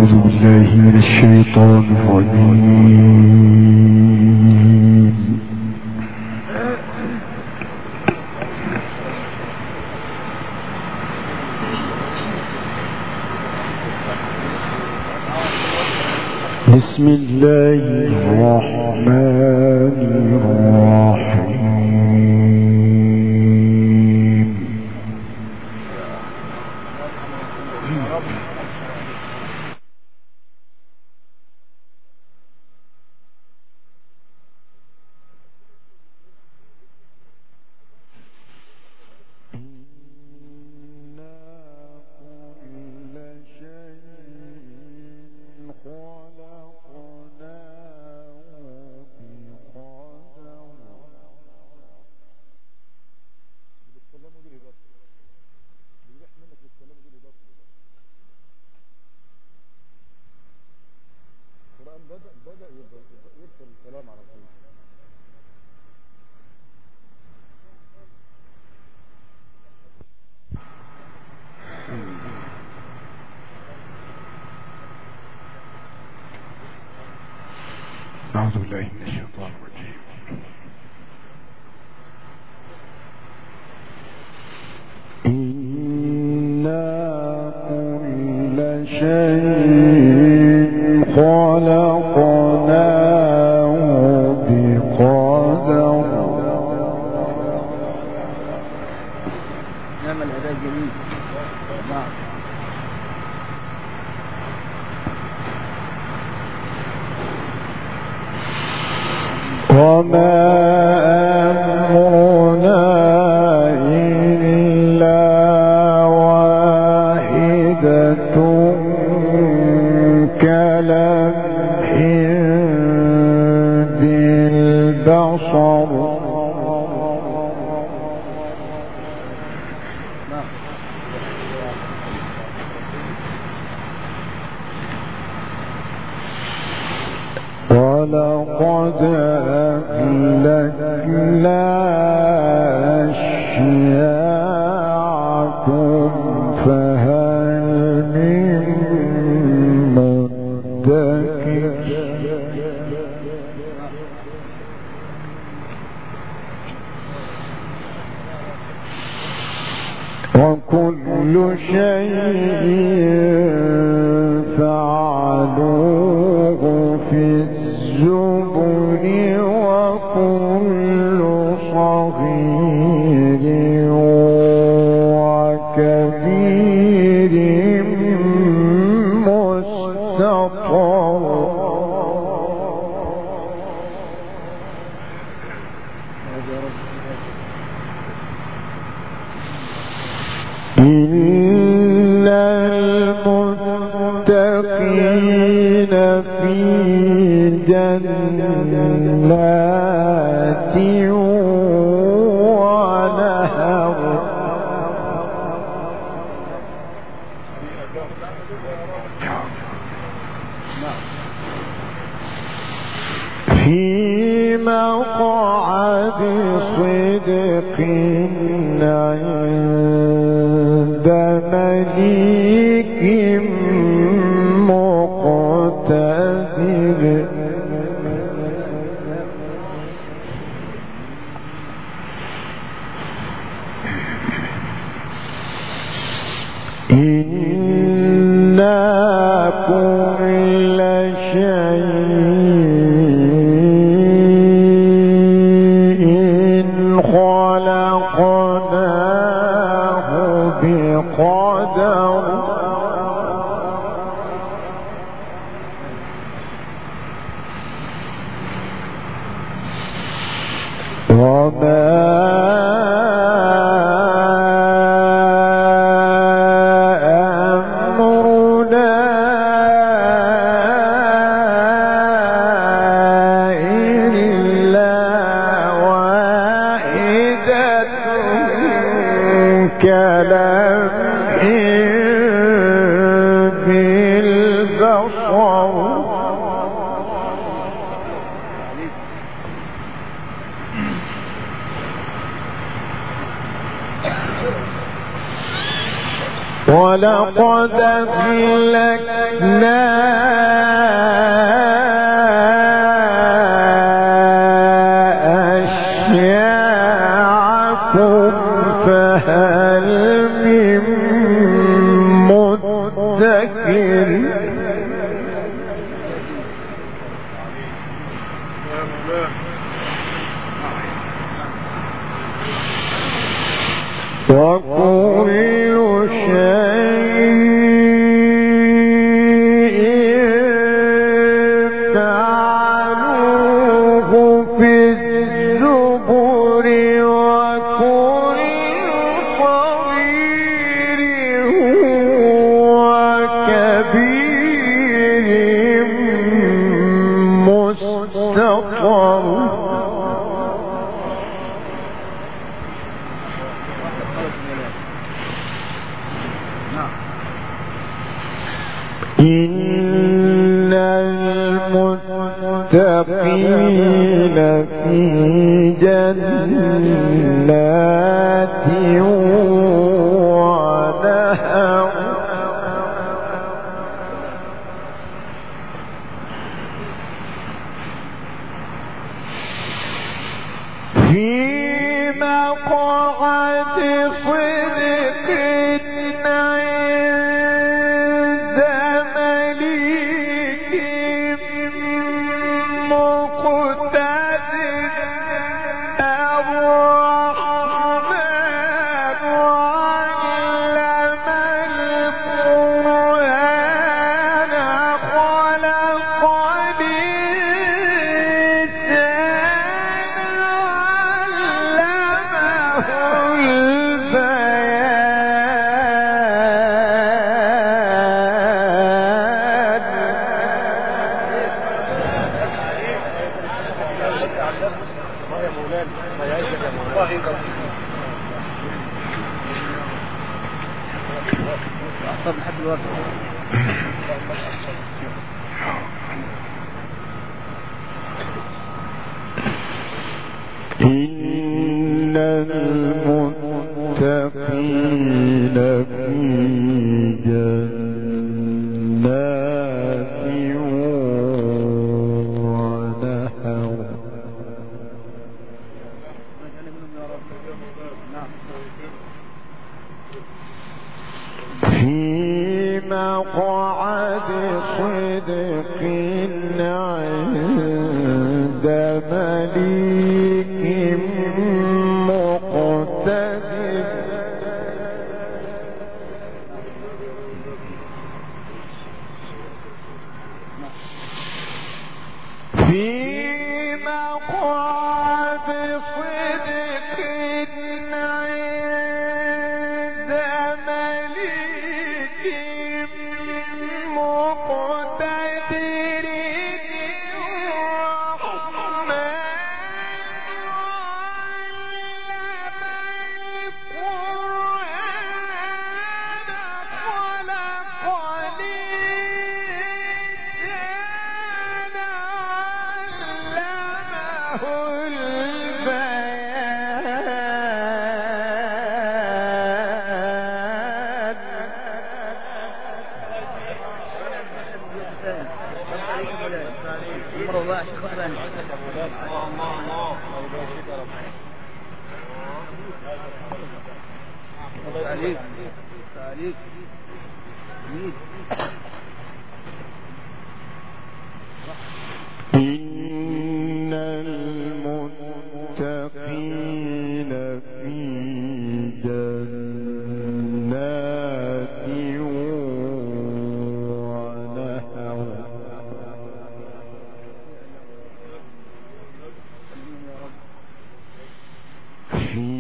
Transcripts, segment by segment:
أعوذ بالله من الشيطان الرجيم. بسم الله الرحمن الرحيم. أعوذ بالله من الشيطان الرجيم. إنا كل شيء خلقناه بقدر. نعم الأداء جميل. نعم. وما أمرنا إلا واحدة كلمح بالبصر. ولقد أهلكنا أشياعكم فهل من مدكر. وكل شيء فعلوه في الزبر وكل صغير وكبير مستطر. إن المتقين في جنات ونهر. في مقعد صدق عند مليك مقتدر. إنا كل شيء خلقناه بقدر. وما كلمح بالبصر. ولقد أهلكنا أشياعكم فهل من مدكر وكل شيء فعلوه في الزبر وكل صغير وكبير مستطر إن المتقين في جنات ونهر في مقعد صدق عند مليك مقتدر الرحمن علم القرآن خلق الإنسان إن المتقين في جنات ونهر في مقعد صدق عند مليك مقتدر في مقعد صدق عند مليك مقتدر الرحمن إن المتقين في جنات ونهر في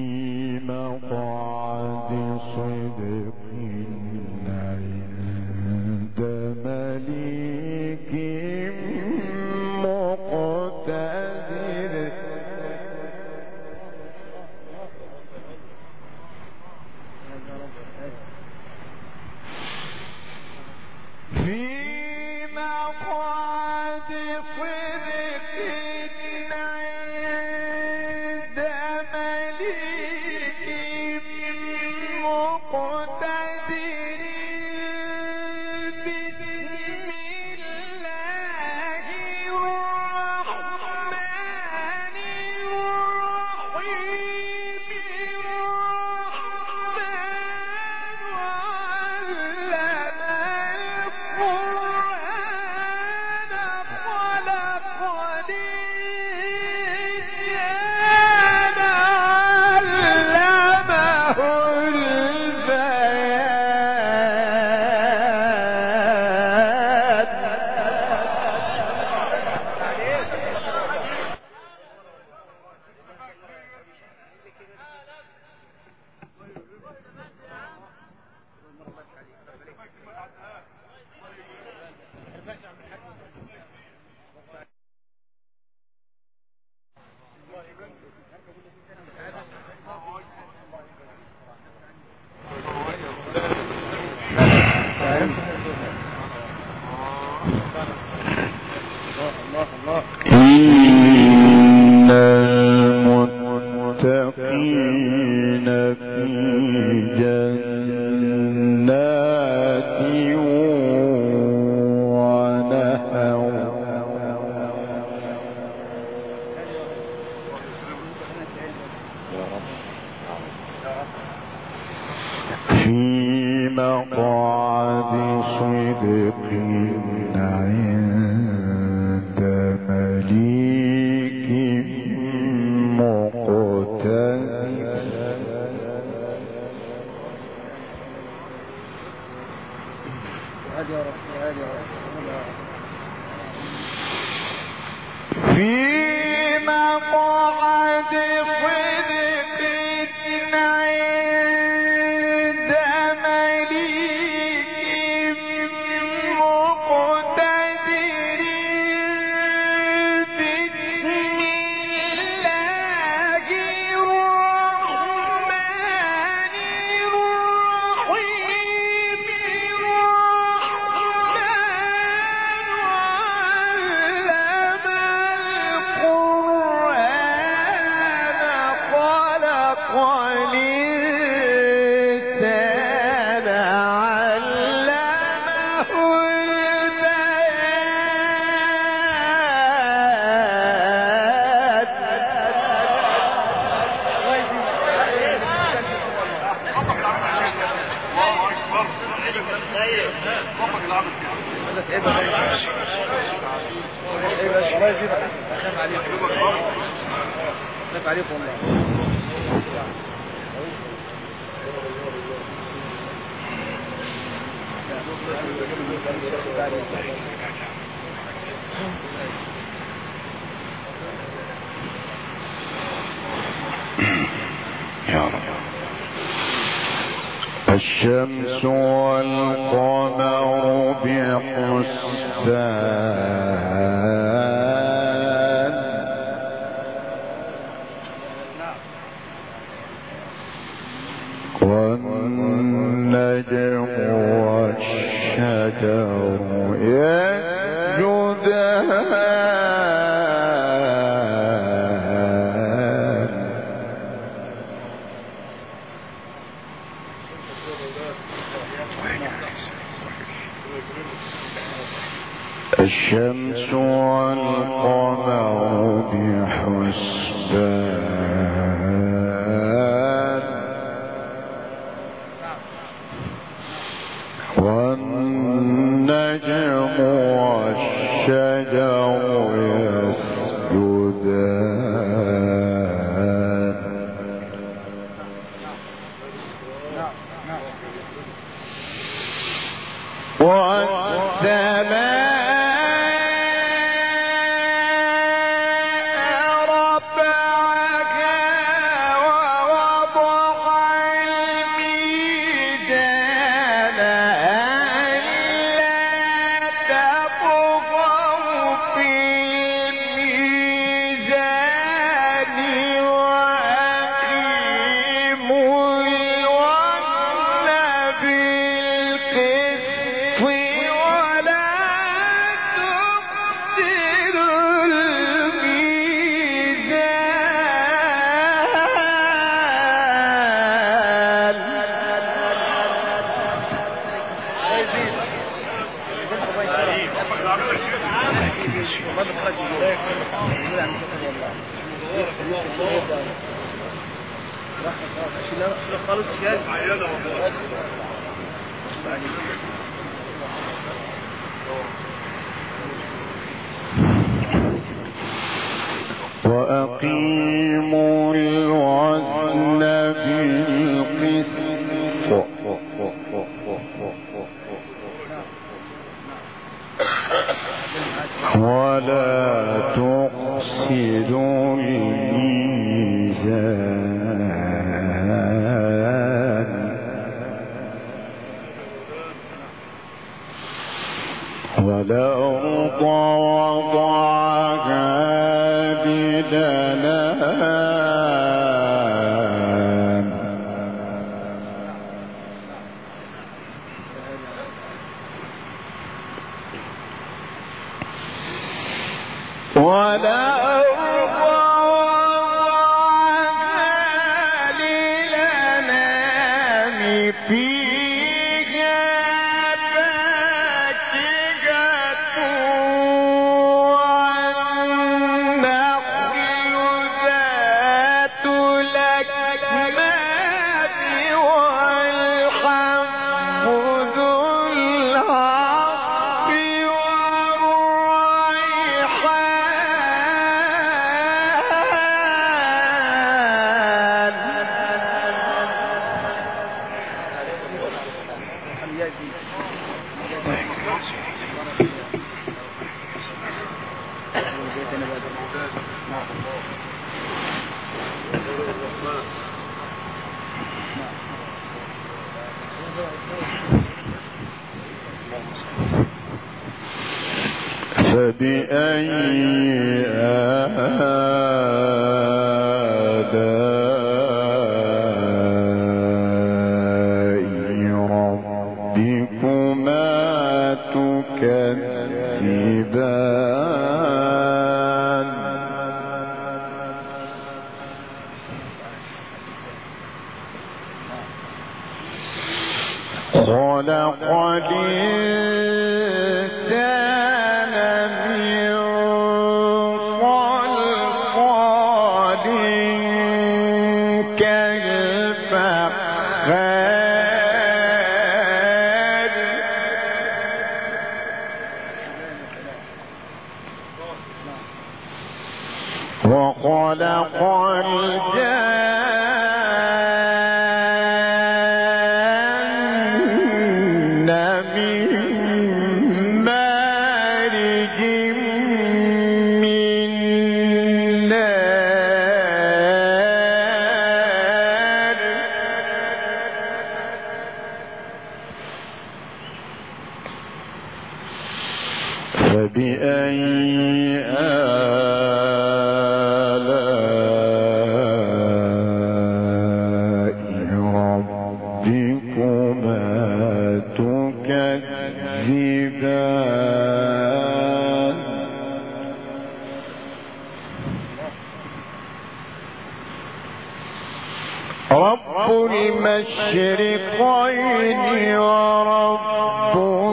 مقعد صدق عند مليك مقتدر في مقعد صدق عند مليك مقتدر مقعد صدق عند مليك مقتدر. في مقعد صدق عند مليك مقتدر. بسم الله الرحمن الرحيم. الشمس والقمر بحسبان والنجم والشجر يسجدان. الشمس والقمر بحسبان والنجم والشجر يسجدان. والسماء وأقيموا الوزن بالقسط ولا تخسروا الميزان والأرض وضعها للأنام والأرض وضعها للأنام فيها فاكهة والنخل ذات الأكمام والحب فبأي آلاء ربكما تكذبان خلق الإنسان من صلصال كالفخار وخلق الجان من مارج من نار فبأي آلاء ربكما تكذبان رب المشرقين ورب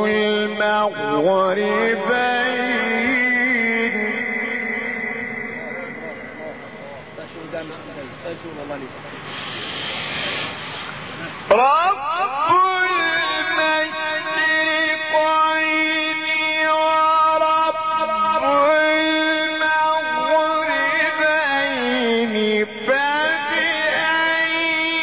المغربين رب المشرقين ورب المغربين فبأي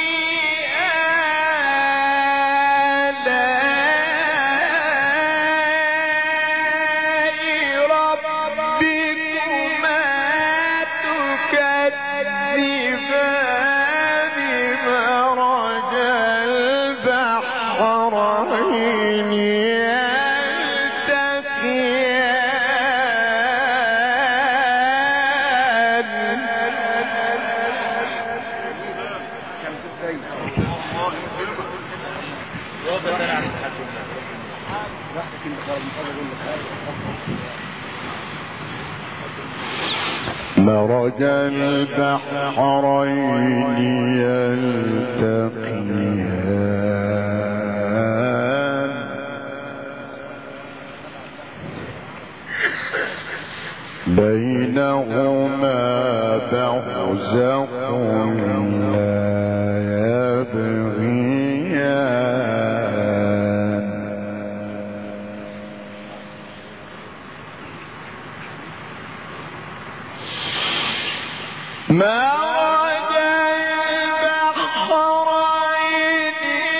آلاء ربكما تكذبان مرج البحرين مرج البحرين يلتقيان بينهما برزخ لا يبغيان مرج البحرين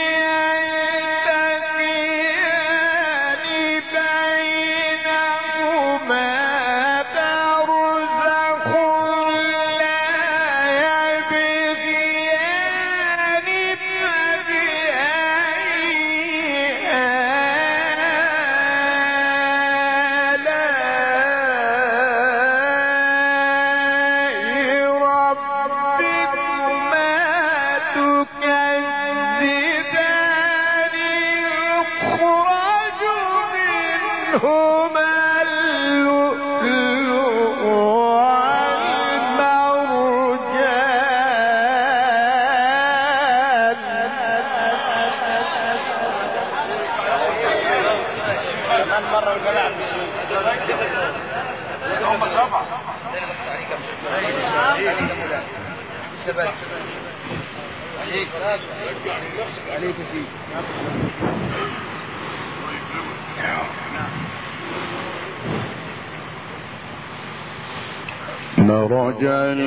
يلتقيان بينهما برزخ لا يبغيان مرج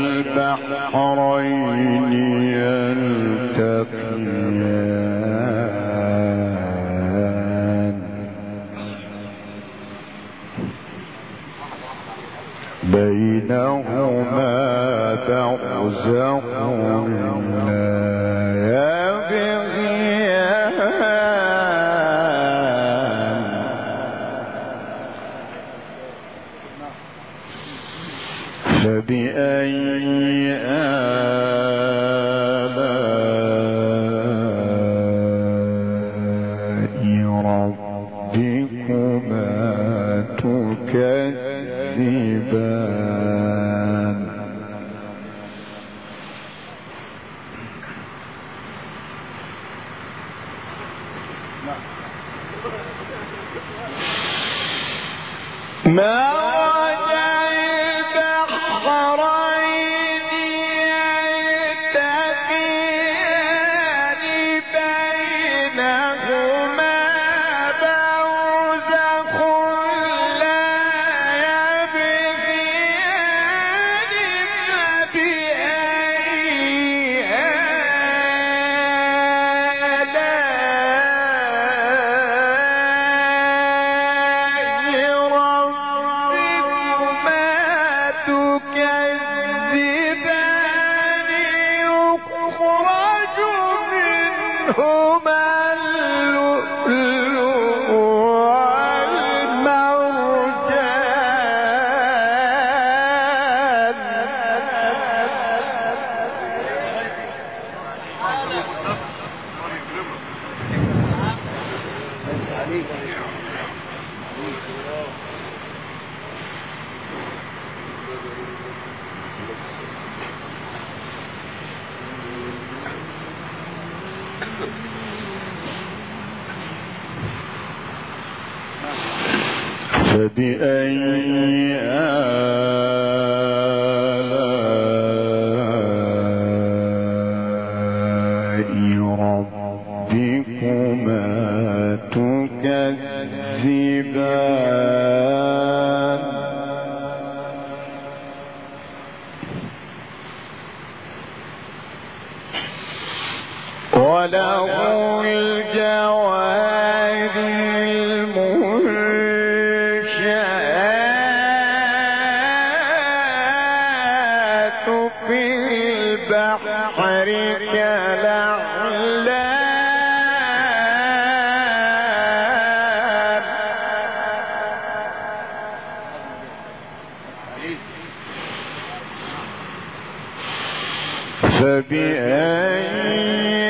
البحرين يلتقيان بينهما برزخ لا يبغيان فبأي آلاء ربكما تكذبان مرج البحرين يلتقيان بينهما برزخ لا يبغيان تكذبان يخرج منهما اللؤلؤ فبأي آلاء ربكما تكذبان وله الجوار المنشآت في البحر كالأعلام فبأي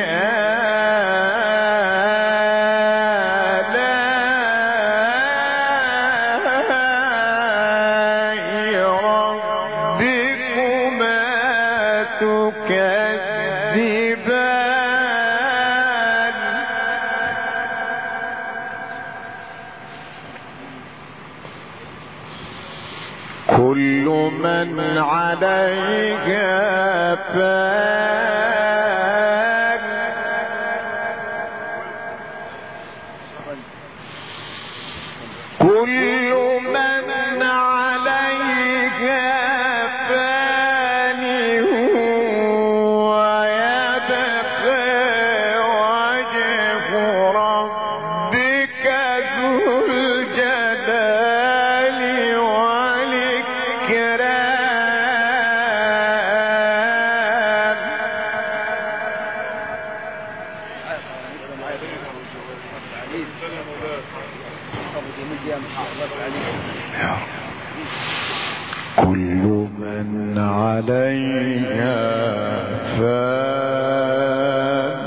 تكذبان كل من عليها فان كل من عليها فان ويبقى وجه ربك ذو الجلال والإكرام كل من عليها فان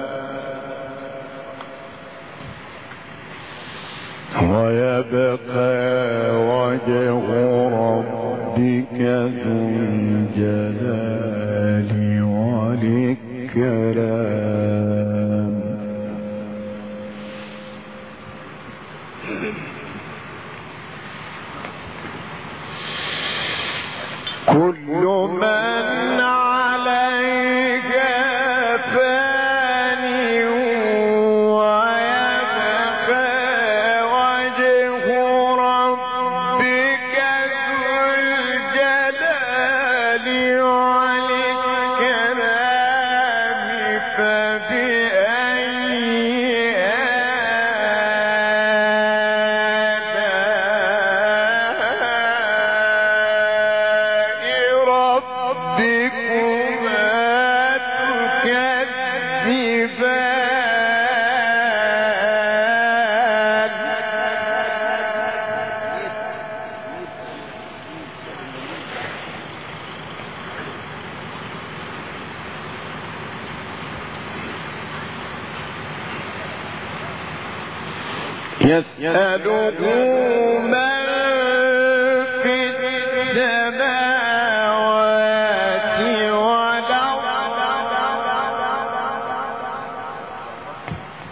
ويبقى وجه ربك ذو الجلال والإكرام كل من عليها فان ويبقى وجه ربك ذو الجلال والإكرام فبأي يسأله من في السماوات والأرض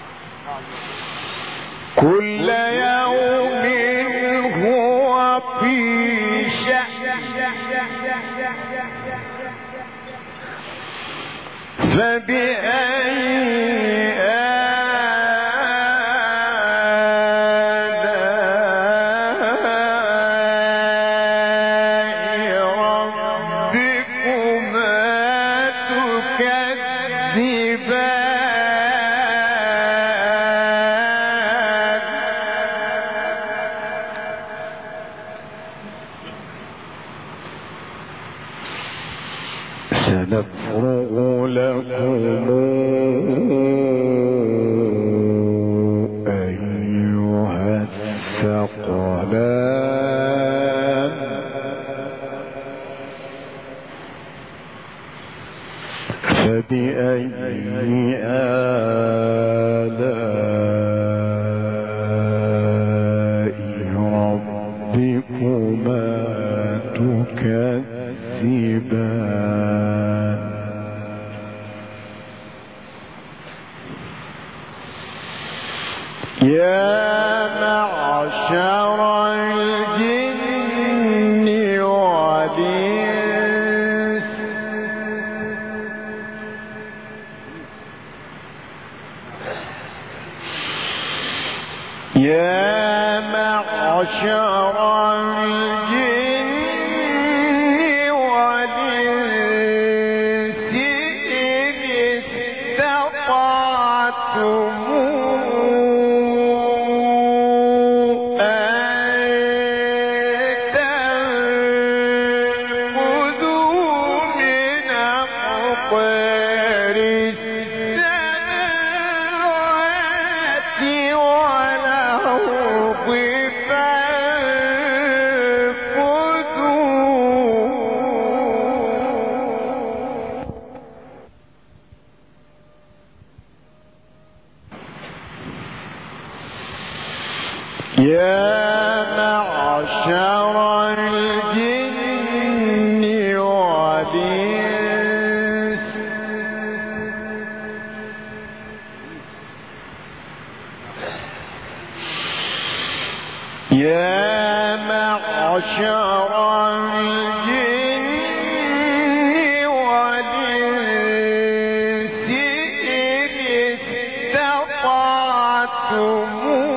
كل يوم هو في شأن فبأي سنفرغ لكم أيها الثقلان فبأي آلاء ربكما تكذبان يا معشر الجن والإنس يا معشر الجن والإنس إن استطعتم يا معشر الجن والإنس يا معشر الجن والإنس إن استطعتم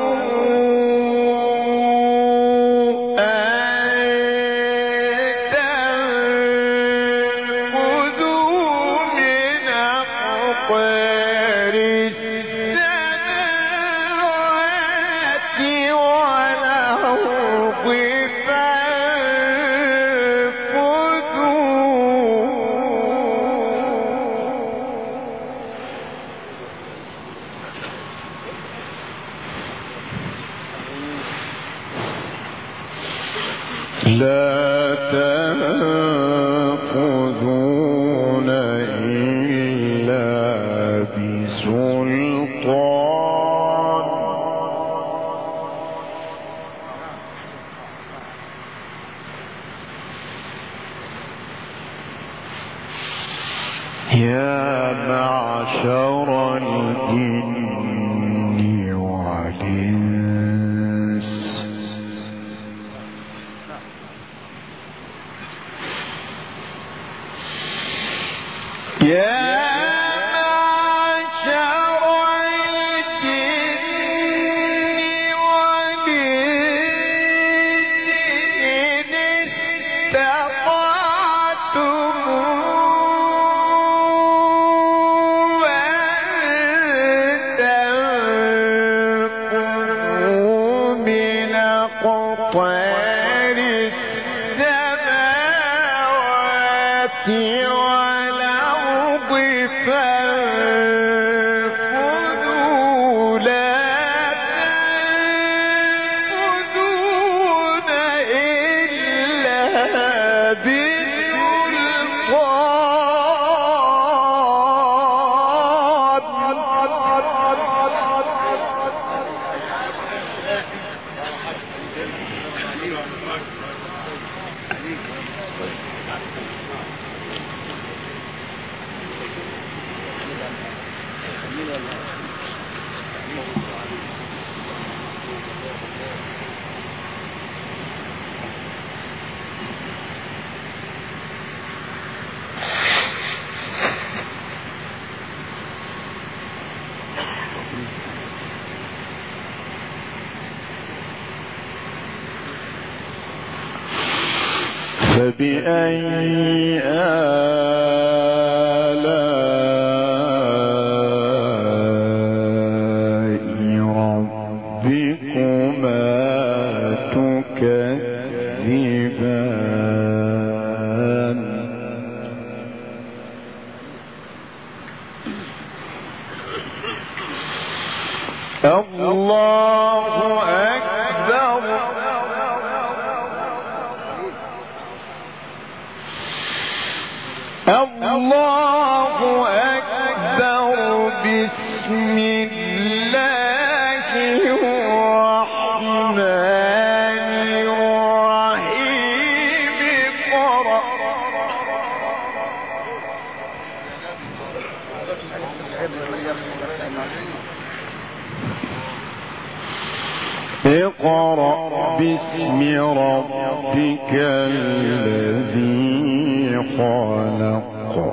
لا تأخذون إلا بسلطان يا معشر الجن والإنس يا معشر الجن والإنس إن استطعتم أن تنفذوا من أقطار السماوات فانفذوا لا تنفذون إلا بسلطان فبأي آلاء ربكما تكذبان الله أكبر الله أكبر بسم الله الرحمن الرحيم اقرأ باسم ربك الذي خلق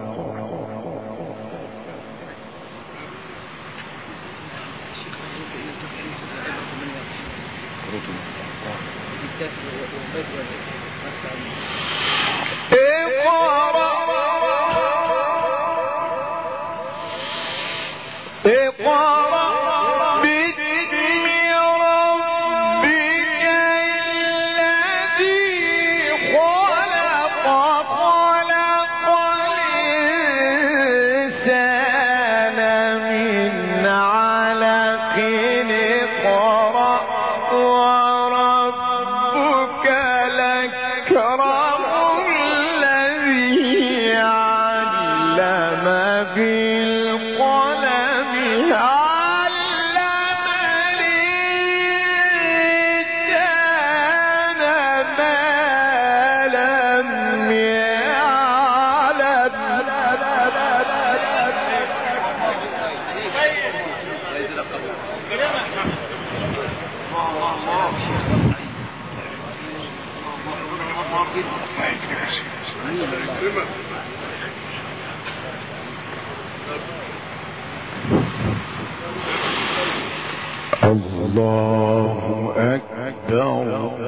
الله أكبر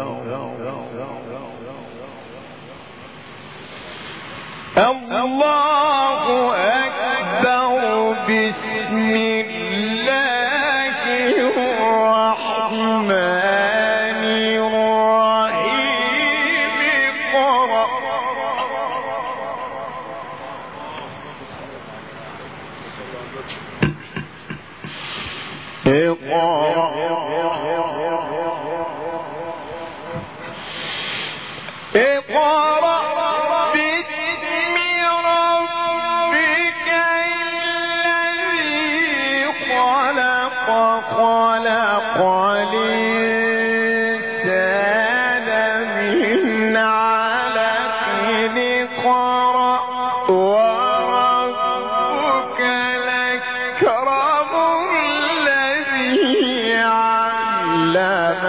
الله أكبر بسم الله الرحمن الرحيم اقرأ باسم ربك الذي خلق خلق الإنسان من علق اقرأ وربك الأكرم الذي علم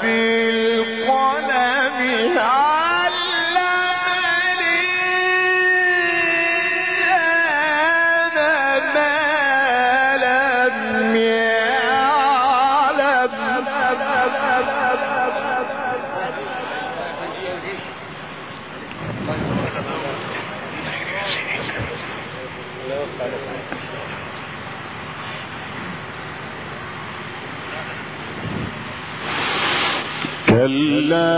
بالقلم كلا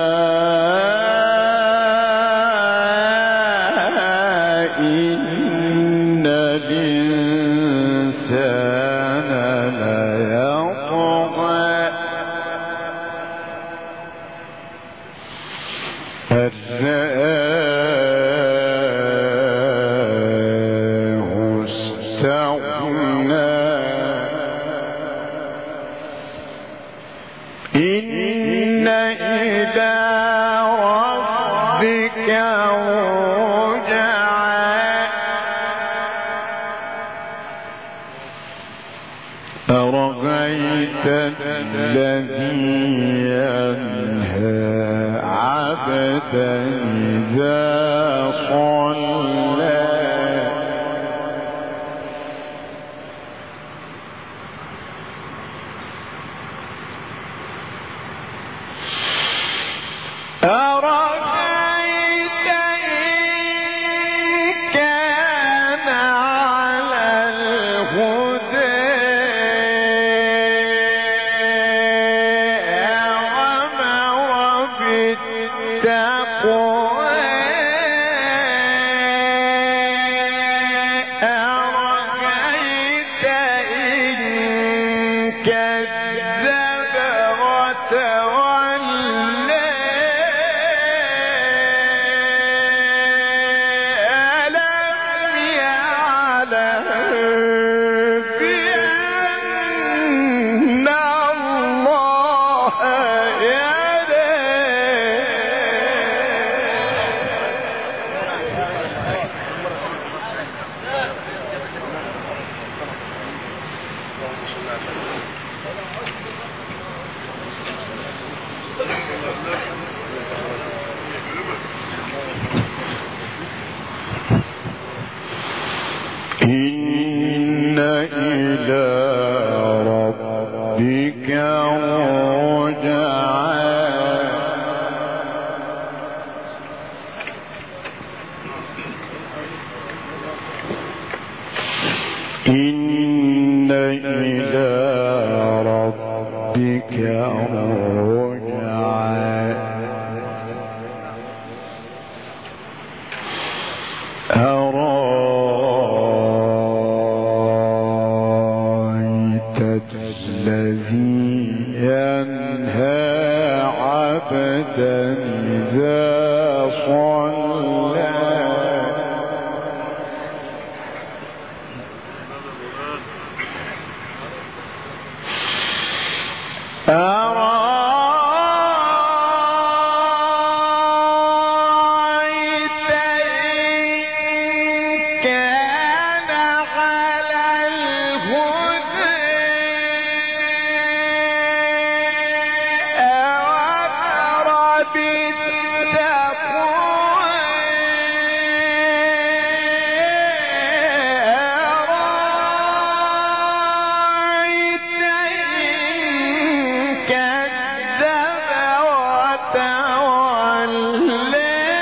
إن الإنسان ليطغى أن رآه استغنى إن إلى ربك رجعا أرأيت الذي ينهى عبدا إذا صلى أرأيت كذب وتولى ألم يعلم بأن الله يرى إن إلى ربك رجعا إن إلى ربك رجعا أرأيت الذي ينهى عبدا إذا صلى أرأيت إن كان على الهدى أمر بالتقوى أرأيت إن كذب وتولى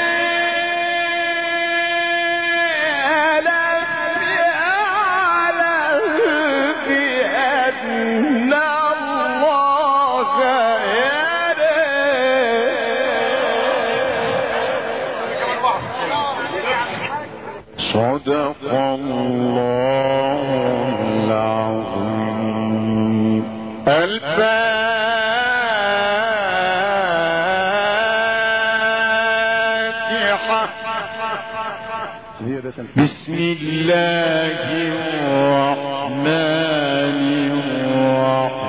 ألم يعلم بأن الله يرى صدق الله العظيم. الفاتحة. بسم الله الرحمن الرحيم